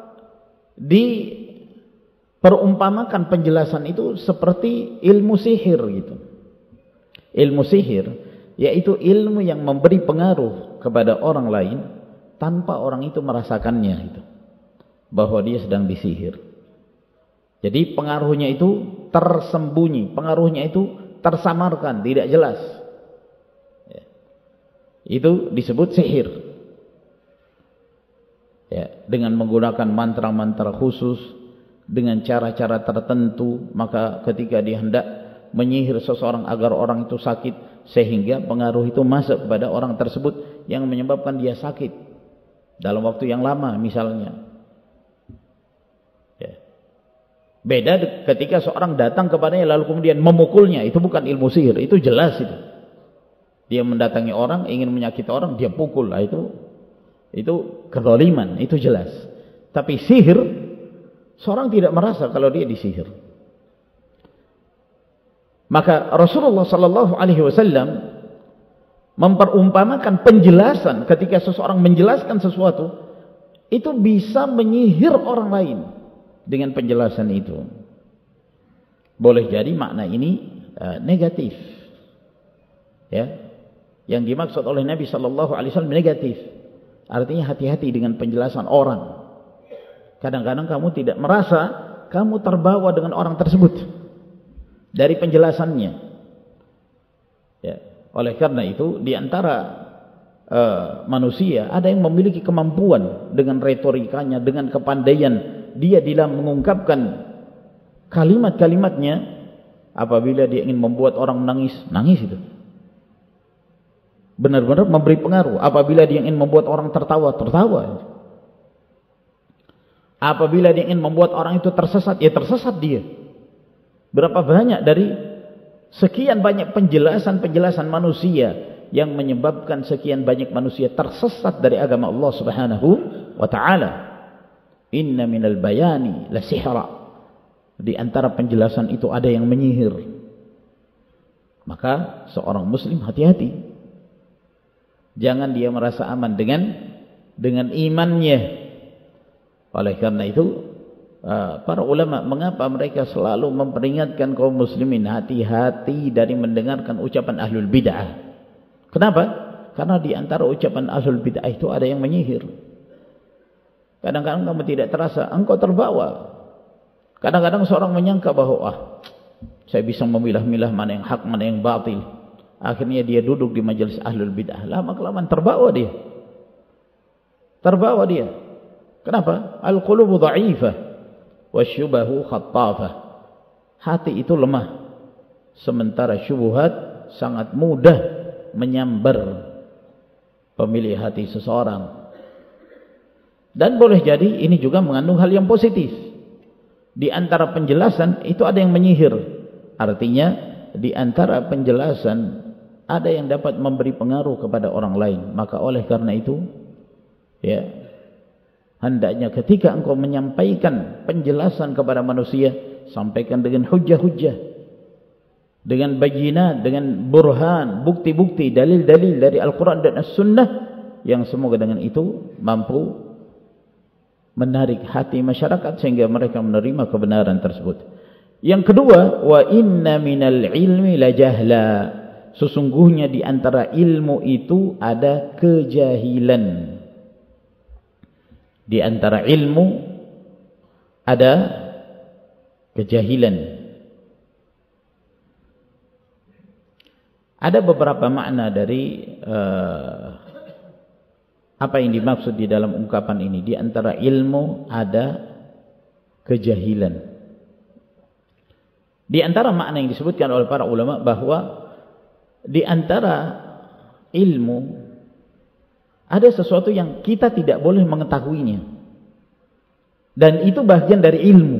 diperumpamakan penjelasan itu seperti ilmu sihir gitu? Ilmu sihir yaitu ilmu yang memberi pengaruh kepada orang lain tanpa orang itu merasakannya gitu, bahwa dia sedang disihir. Jadi pengaruhnya itu tersembunyi, pengaruhnya itu tersamarkan, tidak jelas. Ya. Itu disebut sihir. Ya, dengan menggunakan mantra-mantra khusus, dengan cara-cara tertentu, maka ketika dia hendak menyihir seseorang agar orang itu sakit, sehingga pengaruh itu masuk kepada orang tersebut yang menyebabkan dia sakit dalam waktu yang lama misalnya. Ya. Beda ketika seorang datang kepadanya lalu kemudian memukulnya, itu bukan ilmu sihir, itu jelas itu. Dia mendatangi orang, ingin menyakiti orang, dia pukul, lah itu itu kezaliman, itu jelas. Tapi sihir, seorang tidak merasa kalau dia disihir. Maka Rasulullah sallallahu alaihi wasallam memperumpamakan penjelasan ketika seseorang menjelaskan sesuatu itu bisa menyihir orang lain dengan penjelasan itu. Boleh jadi makna ini uh, negatif. Ya. Yang dimaksud oleh Nabi sallallahu alaihi wasallam negatif. Artinya hati-hati dengan penjelasan orang. Kadang-kadang kamu tidak merasa kamu terbawa dengan orang tersebut dari penjelasannya. Ya. Oleh karena itu, di antara uh, manusia, ada yang memiliki kemampuan dengan retorikanya, dengan kepandaian dia dalam mengungkapkan kalimat-kalimatnya. Apabila dia ingin membuat orang menangis, nangis itu. Benar-benar memberi pengaruh. Apabila dia ingin membuat orang tertawa, tertawa. Apabila dia ingin membuat orang itu tersesat, ya tersesat dia. Berapa banyak dari sekian banyak penjelasan-penjelasan manusia yang menyebabkan sekian banyak manusia tersesat dari agama Allah Subhanahu wa taala. Inna minal bayani la sihra. Di antara penjelasan itu ada yang menyihir. Maka seorang muslim hati-hati. Jangan dia merasa aman dengan dengan imannya. Oleh karena itu para ulama, mengapa mereka selalu memperingatkan kaum muslimin hati-hati dari mendengarkan ucapan ahlul bid'ah. Kenapa? Karena di antara ucapan ahlul bid'ah itu ada yang menyihir. Kadang-kadang kamu tidak terasa, engkau terbawa. Kadang-kadang seorang menyangka bahwa ah, saya bisa memilah-milah mana yang hak, mana yang batil. Akhirnya dia duduk di majelis ahlul bid'ah. Lama-kelamaan terbawa dia. Terbawa dia. Kenapa? Al-qulubu dha'ifah wasyubahu khattafah. Hati itu lemah. Sementara syubhat sangat mudah menyambar pemilik hati seseorang. Dan boleh jadi ini juga mengandung hal yang positif. Di antara penjelasan itu ada yang menyihir. Artinya di antara penjelasan ada yang dapat memberi pengaruh kepada orang lain. Maka oleh karena itu, ya, hendaknya ketika engkau menyampaikan penjelasan kepada manusia, sampaikan dengan hujah-hujah, dengan bayinat, dengan burhan, bukti-bukti, dalil-dalil dari Al-Quran dan As-Sunnah, yang semoga dengan itu mampu menarik hati masyarakat sehingga mereka menerima kebenaran tersebut. Yang kedua, wa inna minal ilmi la jahla. Sesungguhnya di antara ilmu itu ada kejahilan. Di antara ilmu ada kejahilan. Ada beberapa makna dari uh, apa yang dimaksud di dalam ungkapan ini. Di antara ilmu ada kejahilan. Di antara makna yang disebutkan oleh para ulama bahwa di antara ilmu ada sesuatu yang kita tidak boleh mengetahuinya. Dan itu bagian dari ilmu.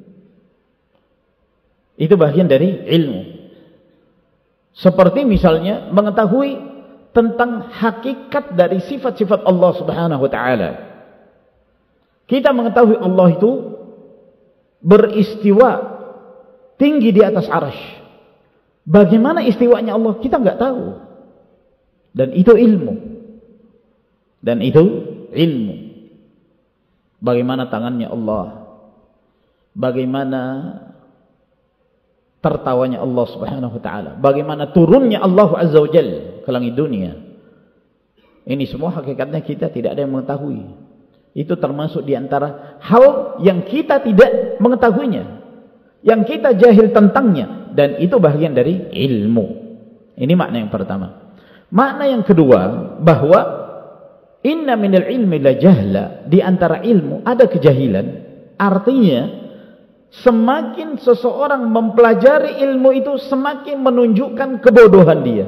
Itu bagian dari ilmu. Seperti misalnya mengetahui tentang hakikat dari sifat-sifat Allah Subhanahu wa taala. Kita mengetahui Allah itu beristiwa tinggi di atas arasy. Bagaimana istiwanya Allah kita enggak tahu. Dan itu ilmu. Dan itu ilmu. Bagaimana tangannya Allah? Bagaimana tertawanya Allah Subhanahu wa taala? Bagaimana turunnya Allah Azza wa Jalla ke langit dunia? Ini semua hakikatnya kita tidak ada yang mengetahui. Itu termasuk di antara hal yang kita tidak mengetahuinya, yang kita jahil tentangnya, dan itu bagian dari ilmu. Ini makna yang pertama. Makna yang kedua, bahwa inna minal ilmi la jahla. Di antara ilmu ada kejahilan. Artinya semakin seseorang mempelajari ilmu itu, semakin menunjukkan kebodohan dia.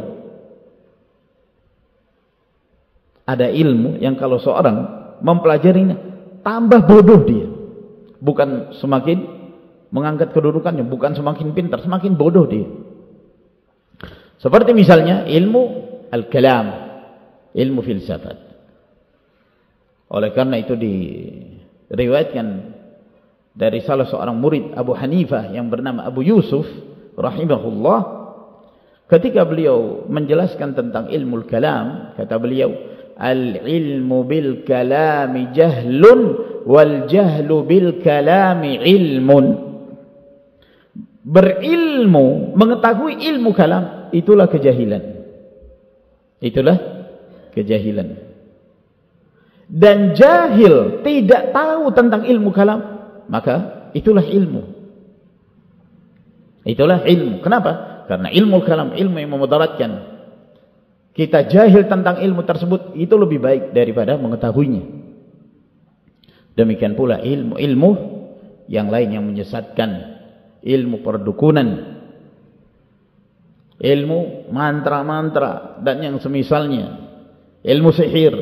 Ada ilmu yang kalau seorang mempelajarinya, tambah bodoh dia. Bukan semakin mengangkat kedudukannya, bukan semakin pintar, semakin bodoh dia. Seperti misalnya ilmu al-kalam, ilmu filsafat. Oleh karena itu diriwayatkan dari salah seorang murid Abu Hanifah yang bernama Abu Yusuf rahimahullah, ketika beliau menjelaskan tentang ilmu kalam, kata beliau, al-ilmu bil kalami jahlun wal jahlu bil kalami ilmun. Berilmu, mengetahui ilmu kalam, itulah kejahilan. Itulah kejahilan. Dan jahil tidak tahu tentang ilmu kalam, maka itulah ilmu. Itulah ilmu. Kenapa? Karena ilmu kalam ilmu yang memudaratkan. kita jahil tentang ilmu tersebut, itu lebih baik daripada mengetahuinya. Demikian pula ilmu-ilmu yang lain yang menyesatkan, ilmu perdukunan, ilmu mantra-mantra dan yang semisalnya, ilmu sihir.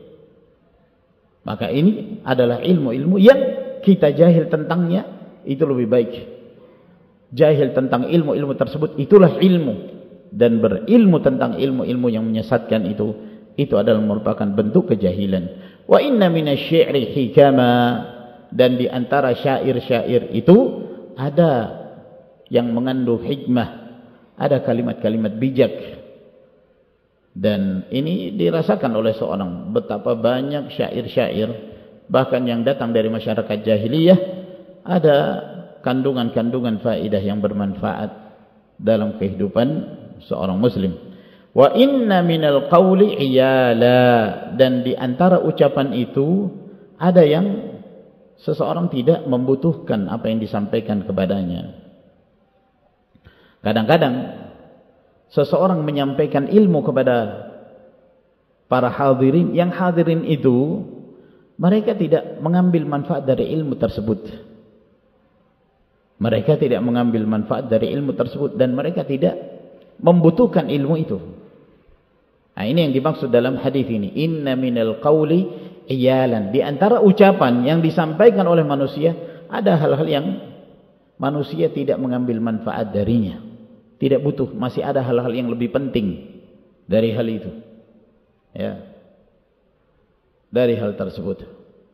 Maka ini adalah ilmu-ilmu yang kita jahil tentangnya, itu lebih baik. Jahil tentang ilmu-ilmu tersebut, itulah ilmu. Dan berilmu tentang ilmu-ilmu yang menyesatkan itu, itu adalah merupakan bentuk kejahilan. Wa inna minasy-syi'ri hikama, dan di antara syair-syair itu ada yang mengandung hikmah, ada kalimat-kalimat bijak. Dan ini dirasakan oleh seorang, betapa banyak syair-syair bahkan yang datang dari masyarakat jahiliyah, ada kandungan-kandungan faedah yang bermanfaat dalam kehidupan seorang muslim. Wa inna minal qawli iyala, dan di antara ucapan itu ada yang seseorang tidak membutuhkan apa yang disampaikan kepadanya. Kadang-kadang seseorang menyampaikan ilmu kepada para hadirin, yang hadirin itu mereka tidak mengambil manfaat dari ilmu tersebut. Mereka tidak mengambil manfaat dari ilmu tersebut dan mereka tidak membutuhkan ilmu itu. Nah, ini yang dimaksud dalam hadis ini. Inna minal qawli iyalan. Di antara ucapan yang disampaikan oleh manusia, ada hal-hal yang manusia tidak mengambil manfaat darinya. Tidak butuh. Masih ada hal-hal yang lebih penting dari hal itu. Ya. Dari hal tersebut.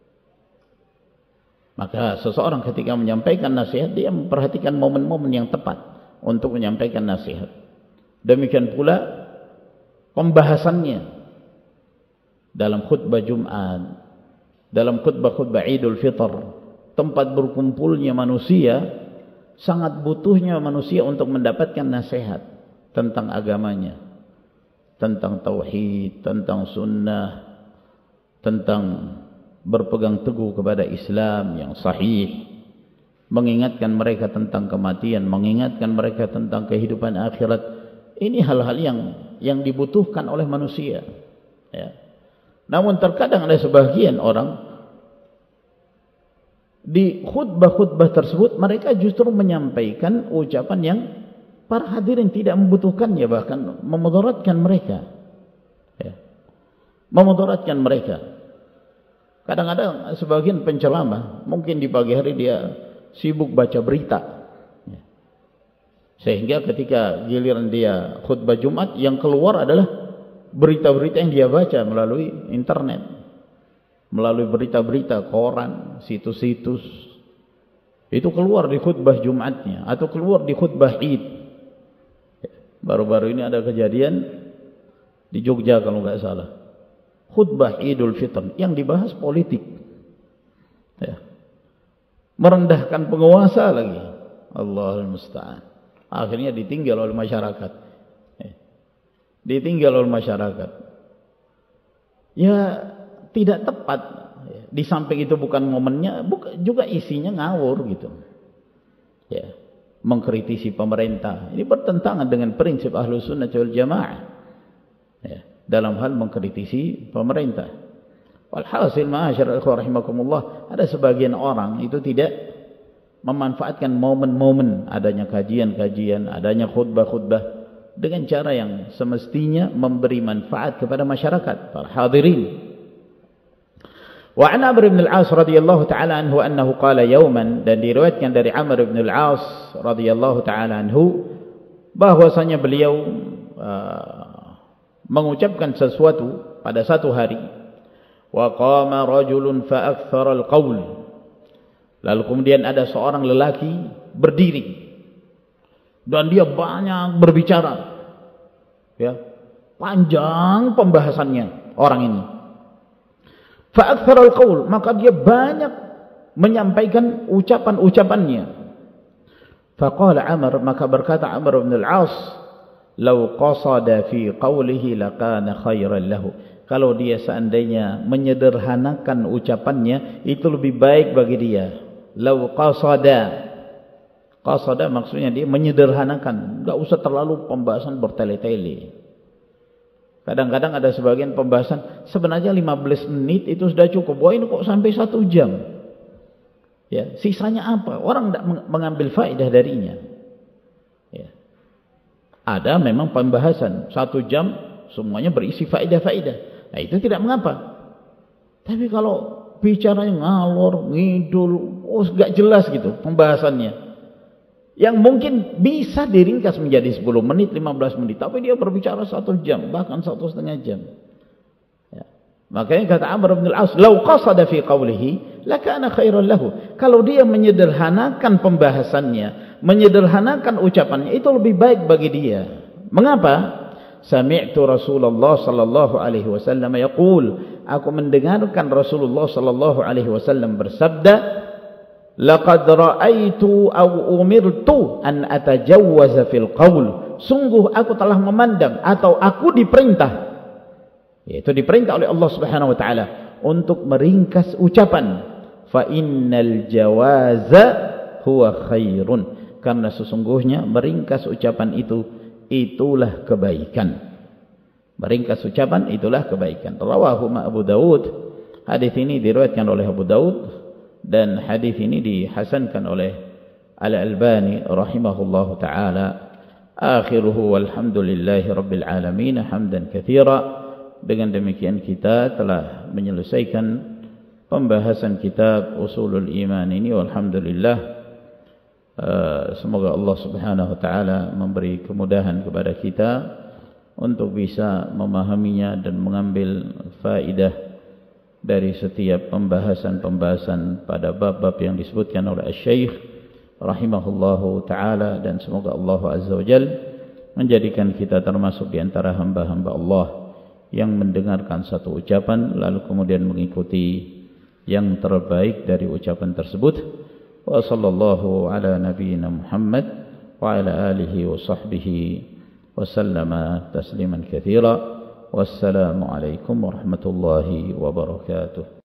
Maka seseorang ketika menyampaikan nasihat, dia memperhatikan momen-momen yang tepat untuk menyampaikan nasihat. Demikian pula pembahasannya dalam khutbah Jumat, dalam khutbah-khutbah Idul Fitr, tempat berkumpulnya manusia, sangat butuhnya manusia untuk mendapatkan nasihat tentang agamanya, tentang tauhid, tentang sunnah, tentang berpegang teguh kepada Islam yang sahih, mengingatkan mereka tentang kematian, mengingatkan mereka tentang kehidupan akhirat. Ini hal-hal yang yang dibutuhkan oleh manusia. Ya. Namun terkadang ada sebagian orang di khutbah-khutbah tersebut mereka justru menyampaikan ucapan yang para hadirin tidak membutuhkannya, bahkan memudaratkan mereka. Ya. Memudaratkan mereka. Kadang-kadang sebagian penceramah mungkin di pagi hari dia sibuk baca berita. Sehingga ketika giliran dia khutbah Jumat, yang keluar adalah berita-berita yang dia baca melalui internet, melalui berita-berita koran, situs-situs. Itu keluar di khutbah Jumatnya atau keluar di khutbah Id. Baru-baru ini ada kejadian di Jogja kalau nggak salah, khutbah Idul Fitr yang dibahas politik, ya. Merendahkan penguasa lagi. Allahul musta'an. Akhirnya ditinggal oleh masyarakat. Ditinggal oleh masyarakat. Ya tidak tepat. Di samping itu bukan momennya, juga isinya ngawur gitu. Ya, mengkritisi pemerintah. Ini bertentangan dengan prinsip Ahlus Sunnah wal Jamaah. Ya, dalam hal mengkritisi pemerintah. Walhasil ma'asyarul ikhwah rahimakumullah, ada sebagian orang itu tidak memanfaatkan momen-momen adanya kajian-kajian, adanya khutbah-khutbah dengan cara yang semestinya memberi manfaat kepada masyarakat, para hadirin. Wa an Amr bin al-As radhiyallahu taala anhu annahu qala yawman, dan diriwayatkan dari Amr bin al-As radhiyallahu taala anhu bahwasanya beliau uh, mengucapkan sesuatu pada satu hari. Wa qama rajulun fa aktsara al-qaul. Lalu kemudian ada seorang lelaki berdiri dan dia banyak berbicara, ya, panjang pembahasannya orang ini. Fa'aktsarul qaul, maka dia banyak menyampaikan ucapan-ucapannya. Faqala Amr, maka berkata Amr bin al-As, "Law qasada fi qawlihi laqana khairan lahu." Kalau dia seandainya menyederhanakan ucapannya, itu lebih baik bagi dia. Law qasada, qasada maksudnya dia menyederhanakan, enggak usah terlalu pembahasan bertele-tele. Kadang-kadang ada sebagian pembahasan sebenarnya lima belas menit itu sudah cukup. Wah, ini kok sampai satu jam? Ya, sisanya apa? Orang tidak mengambil faedah darinya. Ya. Ada memang pembahasan satu jam semuanya berisi faedah-faedah. Nah, itu tidak mengapa. Tapi kalau bicaranya ngalor, ngidul, oh enggak jelas gitu pembahasannya. Yang mungkin bisa diringkas menjadi sepuluh menit, lima belas menit. Tapi dia berbicara satu jam, bahkan satu setengah jam. Ya. Makanya kata Amr bin al-As, "Lau qasada fi qawlihi, lakana khairan lahu." Kalau dia menyederhanakan pembahasannya, menyederhanakan ucapannya, itu lebih baik bagi dia. Mengapa? Sami'tu Rasulullah sallallahu alaihi wasallam yaqul, aku mendengarkan Rasulullah sallallahu alaihi wasallam bersabda, laqad ra'aitu aw umirtu an atajawwaza fil qaul. Sungguh aku telah memandang atau aku diperintah, yaitu diperintah oleh Allah Subhanahu wa taala untuk meringkas ucapan. Fa innal jawaza huwa khairun. Karena sesungguhnya meringkas ucapan itu itulah kebaikan. Meringkas ucapan itulah kebaikan. Rawahu Abu Daud. Hadis ini diriwayatkan oleh Abu Daud. Dan hadis ini dihasankan oleh Al-Albani rahimahullahu ta'ala. Akhiruhu walhamdulillahi rabbil alamin hamdan katsira. Dengan demikian kita telah menyelesaikan pembahasan kitab Ushulul Iman ini, walhamdulillah. Uh, semoga Allah Subhanahu wa taala memberi kemudahan kepada kita untuk bisa memahaminya dan mengambil faedah dari setiap pembahasan-pembahasan pada bab-bab yang disebutkan oleh Asy-Syaikh rahimahullahu taala, dan semoga Allah azza wajal menjadikan kita termasuk di antara hamba-hamba Allah yang mendengarkan satu ucapan lalu kemudian mengikuti yang terbaik dari ucapan tersebut. Wa sallallahu ala nabiyyina Muhammad wa ala alihi wa sahbihi wa sallama tasliman katsira. Wassalamu alaikum warahmatullahi wabarakatuh.